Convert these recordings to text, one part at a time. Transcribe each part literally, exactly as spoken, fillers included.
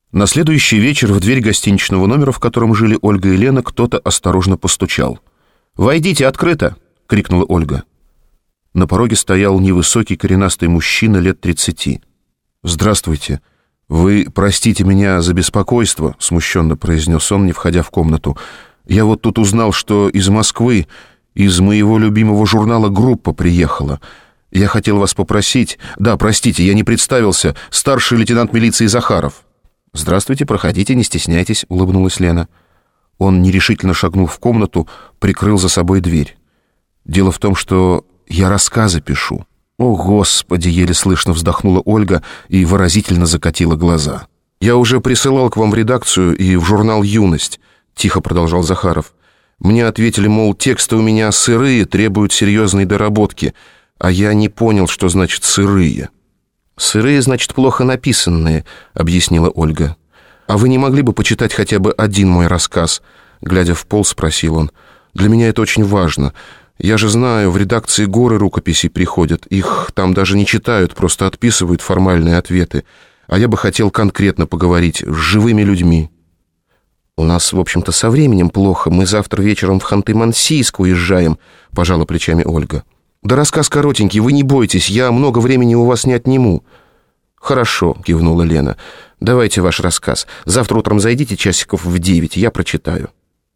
На следующий вечер в дверь гостиничного номера, в котором жили Ольга и Лена, кто-то осторожно постучал. «Войдите, открыто!» — крикнула Ольга. На пороге стоял невысокий коренастый мужчина лет тридцати. «Здравствуйте. Вы простите меня за беспокойство», — смущенно произнес он, не входя в комнату. «Я вот тут узнал, что из Москвы, из моего любимого журнала «Группа» приехала. Я хотел вас попросить... Да, простите, я не представился. Старший лейтенант милиции Захаров». «Здравствуйте, проходите, не стесняйтесь», — улыбнулась Лена. Он нерешительно шагнул в комнату, прикрыл за собой дверь. «Дело в том, что я рассказы пишу». «О, Господи!» — еле слышно вздохнула Ольга и выразительно закатила глаза. «Я уже присылал к вам в редакцию и в журнал «Юность», — тихо продолжал Захаров. Мне ответили, мол, тексты у меня сырые, требуют серьезной доработки, а я не понял, что значит «сырые». «Сырые, значит, плохо написанные», — объяснила Ольга. «А вы не могли бы почитать хотя бы один мой рассказ?» Глядя в пол, спросил он. «Для меня это очень важно. Я же знаю, в редакции горы рукописей приходят. Их там даже не читают, просто отписывают формальные ответы. А я бы хотел конкретно поговорить с живыми людьми». «У нас, в общем-то, со временем плохо. Мы завтра вечером в Ханты-Мансийск уезжаем», — пожала плечами Ольга. «Да рассказ коротенький, вы не бойтесь, я много времени у вас не отниму». «Хорошо», — кивнула Лена. «Давайте ваш рассказ. Завтра утром зайдите часиков в девять, я прочитаю».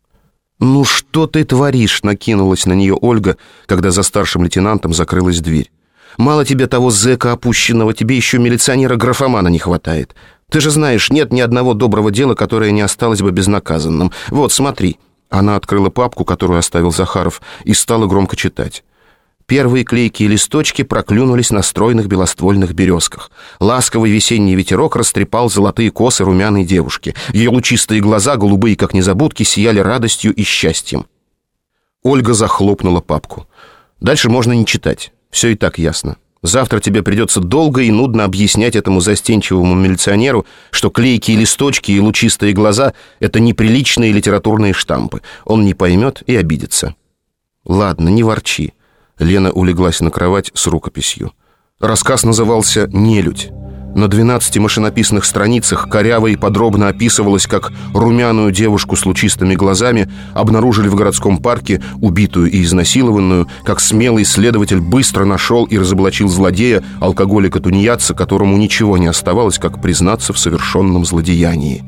«Ну что ты творишь?» — накинулась на нее Ольга, когда за старшим лейтенантом закрылась дверь. «Мало тебе того зэка опущенного, тебе еще милиционера-графомана не хватает. Ты же знаешь, нет ни одного доброго дела, которое не осталось бы безнаказанным. Вот, смотри». Она открыла папку, которую оставил Захаров, и стала громко читать. Первые клейкие листочки проклюнулись на стройных белоствольных березках. Ласковый весенний ветерок растрепал золотые косы румяной девушки. Ее лучистые глаза, голубые как незабудки, сияли радостью и счастьем. Ольга захлопнула папку. Дальше можно не читать. Все и так ясно. Завтра тебе придется долго и нудно объяснять этому застенчивому милиционеру, что клейкие листочки и лучистые глаза — это неприличные литературные штампы. Он не поймет и обидится. Ладно, не ворчи. Лена улеглась на кровать с рукописью. Рассказ назывался «Нелюдь». На двенадцати машинописных страницах коряво и подробно описывалось, как румяную девушку с лучистыми глазами обнаружили в городском парке, убитую и изнасилованную, как смелый следователь быстро нашел и разоблачил злодея, алкоголика-тунеядца, которому ничего не оставалось, как признаться в совершенном злодеянии.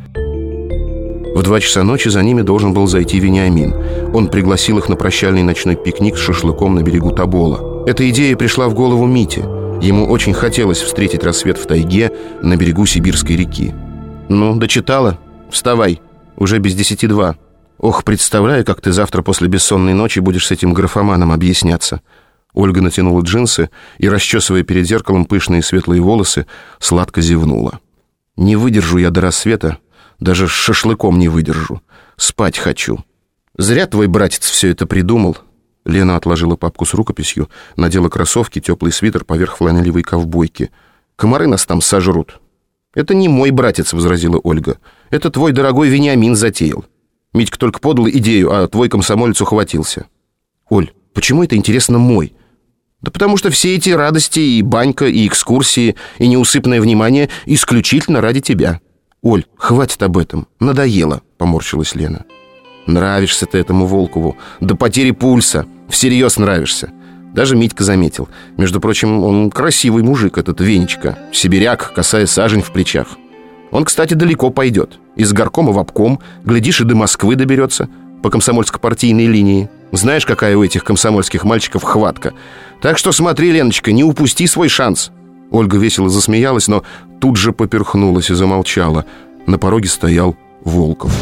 В два часа ночи за ними должен был зайти Вениамин. Он пригласил их на прощальный ночной пикник с шашлыком на берегу Тобола. Эта идея пришла в голову Мите. Ему очень хотелось встретить рассвет в тайге на берегу Сибирской реки. «Ну, дочитала? Вставай. Уже без десяти два. Ох, представляю, как ты завтра после бессонной ночи будешь с этим графоманом объясняться». Ольга натянула джинсы и, расчесывая перед зеркалом пышные светлые волосы, сладко зевнула. «Не выдержу я до рассвета. Даже с шашлыком не выдержу. Спать хочу». «Зря твой братец все это придумал». Лена отложила папку с рукописью, надела кроссовки, теплый свитер поверх фланелевой ковбойки. «Комары нас там сожрут». «Это не мой братец», — возразила Ольга. «Это твой дорогой Вениамин затеял. Митька только подал идею, а твой комсомолец ухватился». «Оль, почему это, интересно, мой?» «Да потому что все эти радости, и банька, и экскурсии, и неусыпное внимание исключительно ради тебя». «Оль, хватит об этом. Надоело», — поморщилась Лена. «Нравишься ты этому Волкову. До потери пульса. Всерьез нравишься. Даже Митька заметил. Между прочим, он красивый мужик, этот Венечка. Сибиряк, косая сажень в плечах. Он, кстати, далеко пойдет. Из горкома в обком. Глядишь, и до Москвы доберется. По комсомольско-партийной линии. Знаешь, какая у этих комсомольских мальчиков хватка. Так что смотри, Леночка, не упусти свой шанс». Ольга весело засмеялась, но тут же поперхнулась и замолчала. На пороге стоял Волков.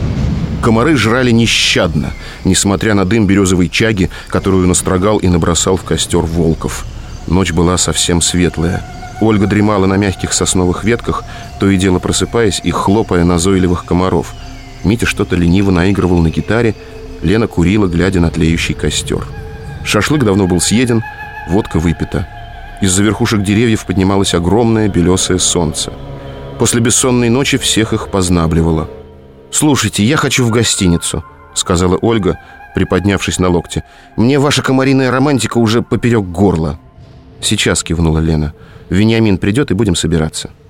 Комары жрали нещадно, несмотря на дым березовой чаги, которую настрогал и набросал в костер Волков. Ночь была совсем светлая. Ольга дремала на мягких сосновых ветках, то и дело просыпаясь и хлопая назойливых комаров. Митя что-то лениво наигрывал на гитаре, Лена курила, глядя на тлеющий костер. Шашлык давно был съеден, водка выпита. Из-за верхушек деревьев поднималось огромное белесое солнце. После бессонной ночи всех их познабливало. «Слушайте, я хочу в гостиницу», — сказала Ольга, приподнявшись на локте. «Мне ваша комариная романтика уже поперек горла». «Сейчас», — кивнула Лена. «Вениамин придет, и будем собираться».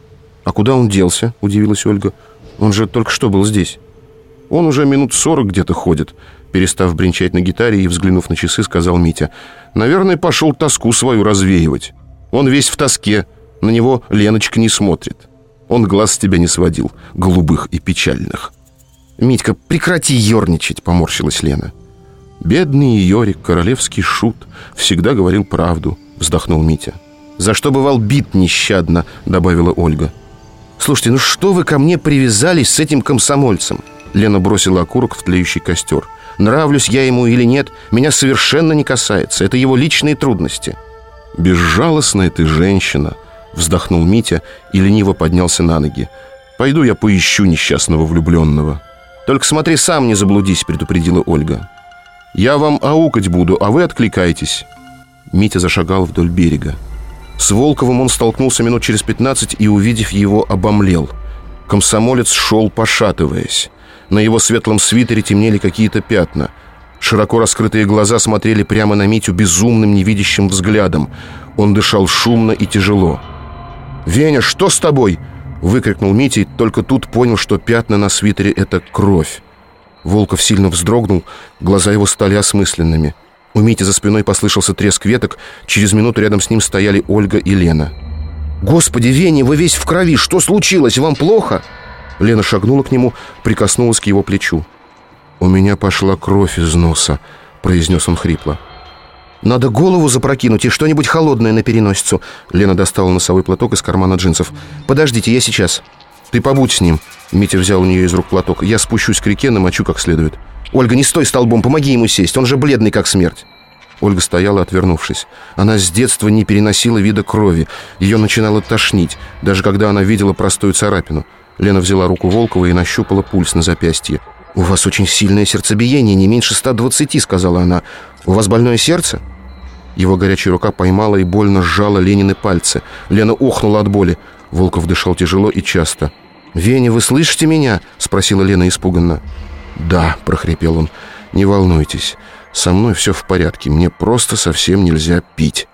«А куда он делся?» – удивилась Ольга. «Он же только что был здесь». «Он уже минут сорок где-то ходит», – перестав бренчать на гитаре и взглянув на часы, сказал Митя. «Наверное, пошел тоску свою развеивать. Он весь в тоске, на него Леночка не смотрит. Он глаз с тебя не сводил, голубых и печальных». «Митька, прекрати ерничать», – поморщилась Лена. «Бедный Йорик, королевский шут, всегда говорил правду», – вздохнул Митя. «За что бывал бит нещадно», – добавила Ольга. «Слушайте, ну что вы ко мне привязались с этим комсомольцем?» Лена бросила окурок в тлеющий костер. «Нравлюсь я ему или нет, меня совершенно не касается. Это его личные трудности». «Безжалостная ты женщина», – вздохнул Митя и лениво поднялся на ноги. «Пойду я поищу несчастного влюбленного». «Только смотри сам, не заблудись», – предупредила Ольга. «Я вам аукать буду, а вы откликайтесь». Митя зашагал вдоль берега. С Волковым он столкнулся минут через пятнадцать и, увидев его, обомлел. Комсомолец шел, пошатываясь. На его светлом свитере темнели какие-то пятна. Широко раскрытые глаза смотрели прямо на Митю безумным невидящим взглядом. Он дышал шумно и тяжело. «Веня, что с тобой?» — выкрикнул Митя, и только тут понял, что пятна на свитере — это кровь. Волков сильно вздрогнул, глаза его стали осмысленными. У Мити за спиной послышался треск веток. Через минуту рядом с ним стояли Ольга и Лена. «Господи, Веня, вы весь в крови! Что случилось? Вам плохо?» Лена шагнула к нему, прикоснулась к его плечу. «У меня пошла кровь из носа», — произнес он хрипло. «Надо голову запрокинуть и что-нибудь холодное на переносицу». Лена достала носовой платок из кармана джинсов. «Подождите, я сейчас». «Ты побудь с ним». Митя взял у нее из рук платок. «Я спущусь к реке, намочу как следует». «Ольга, не стой столбом, помоги ему сесть, он же бледный как смерть». Ольга стояла, отвернувшись. Она с детства не переносила вида крови. Ее начинало тошнить, даже когда она видела простую царапину. Лена взяла руку Волкова и нащупала пульс на запястье. «У вас очень сильное сердцебиение, не меньше ста двадцати», — сказала она. «У вас больное сердце?» Его горячая рука поймала и больно сжала Ленины пальцы. Лена охнула от боли. Волков дышал тяжело и часто. «Веня, вы слышите меня?» — спросила Лена испуганно. «Да», — прохрипел он, — «не волнуйтесь. Со мной все в порядке. Мне просто совсем нельзя пить».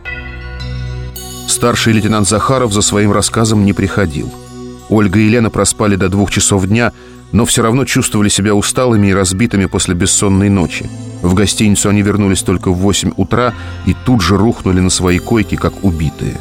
Старший лейтенант Захаров за своим рассказом не приходил. Ольга и Лена проспали до двух часов дня, но все равно чувствовали себя усталыми и разбитыми после бессонной ночи. В гостиницу они вернулись только в восемь утра и тут же рухнули на свои койки, как убитые.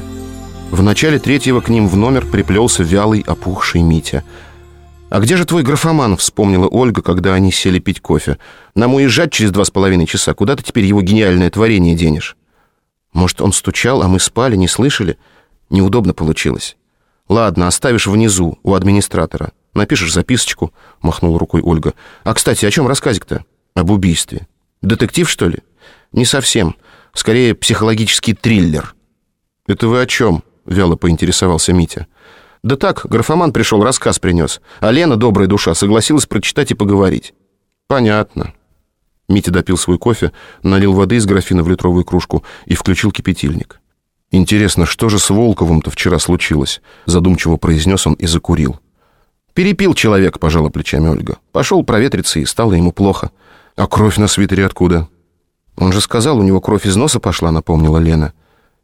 В начале третьего к ним в номер приплелся вялый, опухший Митя. «А где же твой графоман?» — вспомнила Ольга, когда они сели пить кофе. «Нам уезжать через два с половиной часа. Куда ты теперь его гениальное творение денешь?» «Может, он стучал, а мы спали, не слышали? Неудобно получилось». «Ладно, оставишь внизу, у администратора. Напишешь записочку», — махнула рукой Ольга. «А, кстати, о чем рассказик-то?» «Об убийстве». «Детектив, что ли?» «Не совсем. Скорее, психологический триллер». «Это вы о чем?» — вяло поинтересовался Митя. «Да так, графоман пришел, рассказ принес. А Лена, добрая душа, согласилась прочитать и поговорить». «Понятно». Митя допил свой кофе, налил воды из графина в литровую кружку и включил кипятильник. «Интересно, что же с Волковым-то вчера случилось?» — задумчиво произнес он и закурил. «Перепил человек», — пожала плечами Ольга. «Пошел проветриться, и стало ему плохо». «А кровь на свитере откуда?» «Он же сказал, у него кровь из носа пошла», — напомнила Лена.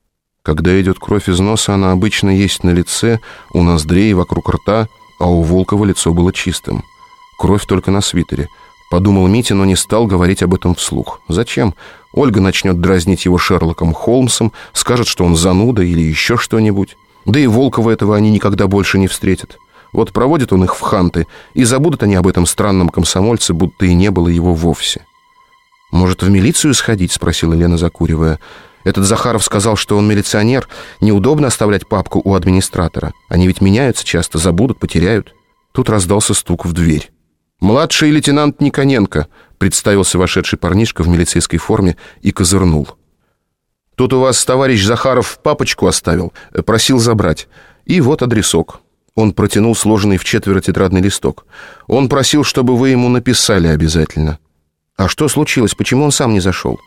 «Когда идет кровь из носа, она обычно есть на лице, у ноздрей, вокруг рта, а у Волкова лицо было чистым. Кровь только на свитере», — подумал Митя, но не стал говорить об этом вслух. «Зачем? Ольга начнет дразнить его Шерлоком Холмсом, скажет, что он зануда или еще что-нибудь. Да и Волкова этого они никогда больше не встретят. Вот проводит он их в ханты, и забудут они об этом странном комсомольце, будто и не было его вовсе». «Может, в милицию сходить?» — спросила Лена, закуривая. «Этот Захаров сказал, что он милиционер. Неудобно оставлять папку у администратора. Они ведь меняются часто, забудут, потеряют». Тут раздался стук в дверь. «Младший лейтенант Никоненко», — представился вошедший парнишка в милицейской форме и козырнул. «Тут у вас товарищ Захаров папочку оставил, просил забрать. И вот адресок». Он протянул сложенный в четверо тетрадный листок. «Он просил, чтобы вы ему написали обязательно». «А что случилось? Почему он сам не зашел?»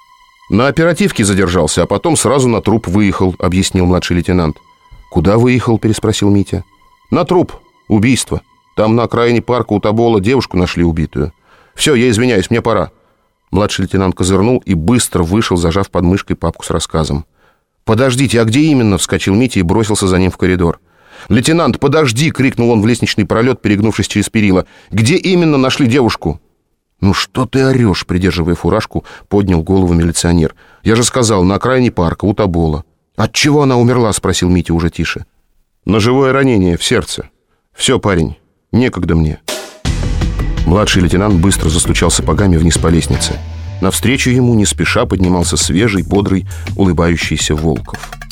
«На оперативке задержался, а потом сразу на труп выехал», — объяснил младший лейтенант. «Куда выехал?» — переспросил Митя. «На труп. Убийство. Там на окраине парка у Тобола девушку нашли убитую. Все, я извиняюсь, мне пора». Младший лейтенант козырнул и быстро вышел, зажав под мышкой папку с рассказом. «Подождите, а где именно?» — вскочил Митя и бросился за ним в коридор. «Лейтенант, подожди!» — крикнул он в лестничный пролет, перегнувшись через перила. «Где именно нашли девушку?» «Ну что ты орешь?» — придерживая фуражку, поднял голову милиционер. «Я же сказал, на окраине парка, у Тобола». «От чего она умерла?» — спросил Митя уже тише. «Ножевое ранение в сердце. Все, парень, некогда мне». Младший лейтенант быстро застучал сапогами вниз по лестнице. Навстречу ему не спеша поднимался свежий, бодрый, улыбающийся Волков.